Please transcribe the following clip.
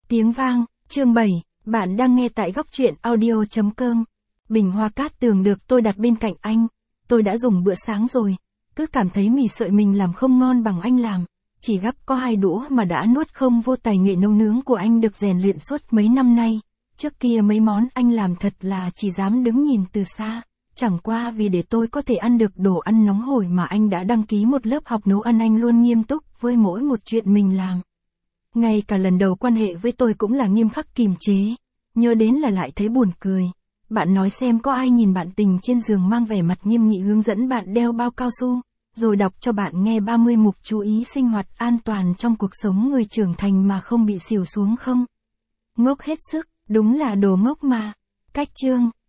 Tiếng vang, chương 7, bạn đang nghe tại góc truyện audio.com. Bình hoa cát tường được tôi đặt bên cạnh anh. Tôi đã dùng bữa sáng rồi. Cứ cảm thấy mì sợi mình làm không ngon bằng anh làm. Chỉ gắp có 2 đũa mà đã nuốt không vô. Tài nghệ nấu nướng của anh được rèn luyện suốt mấy năm nay. Trước kia mấy món anh làm thật là chỉ dám đứng nhìn từ xa. Chẳng qua vì để tôi có thể ăn được đồ ăn nóng hổi mà anh đã đăng ký một lớp học nấu ăn. Anh luôn nghiêm túc với mỗi một chuyện mình làm. Ngay cả lần đầu quan hệ với tôi cũng là nghiêm khắc kiềm chế. Nhớ đến là lại thấy buồn cười. Bạn nói xem có ai nhìn bạn tình trên giường mang vẻ mặt nghiêm nghị hướng dẫn bạn đeo bao cao su, rồi đọc cho bạn nghe 30 mục chú ý sinh hoạt an toàn trong cuộc sống người trưởng thành mà không bị xỉu xuống không? Ngốc hết sức, đúng là đồ ngốc mà. Cách chương,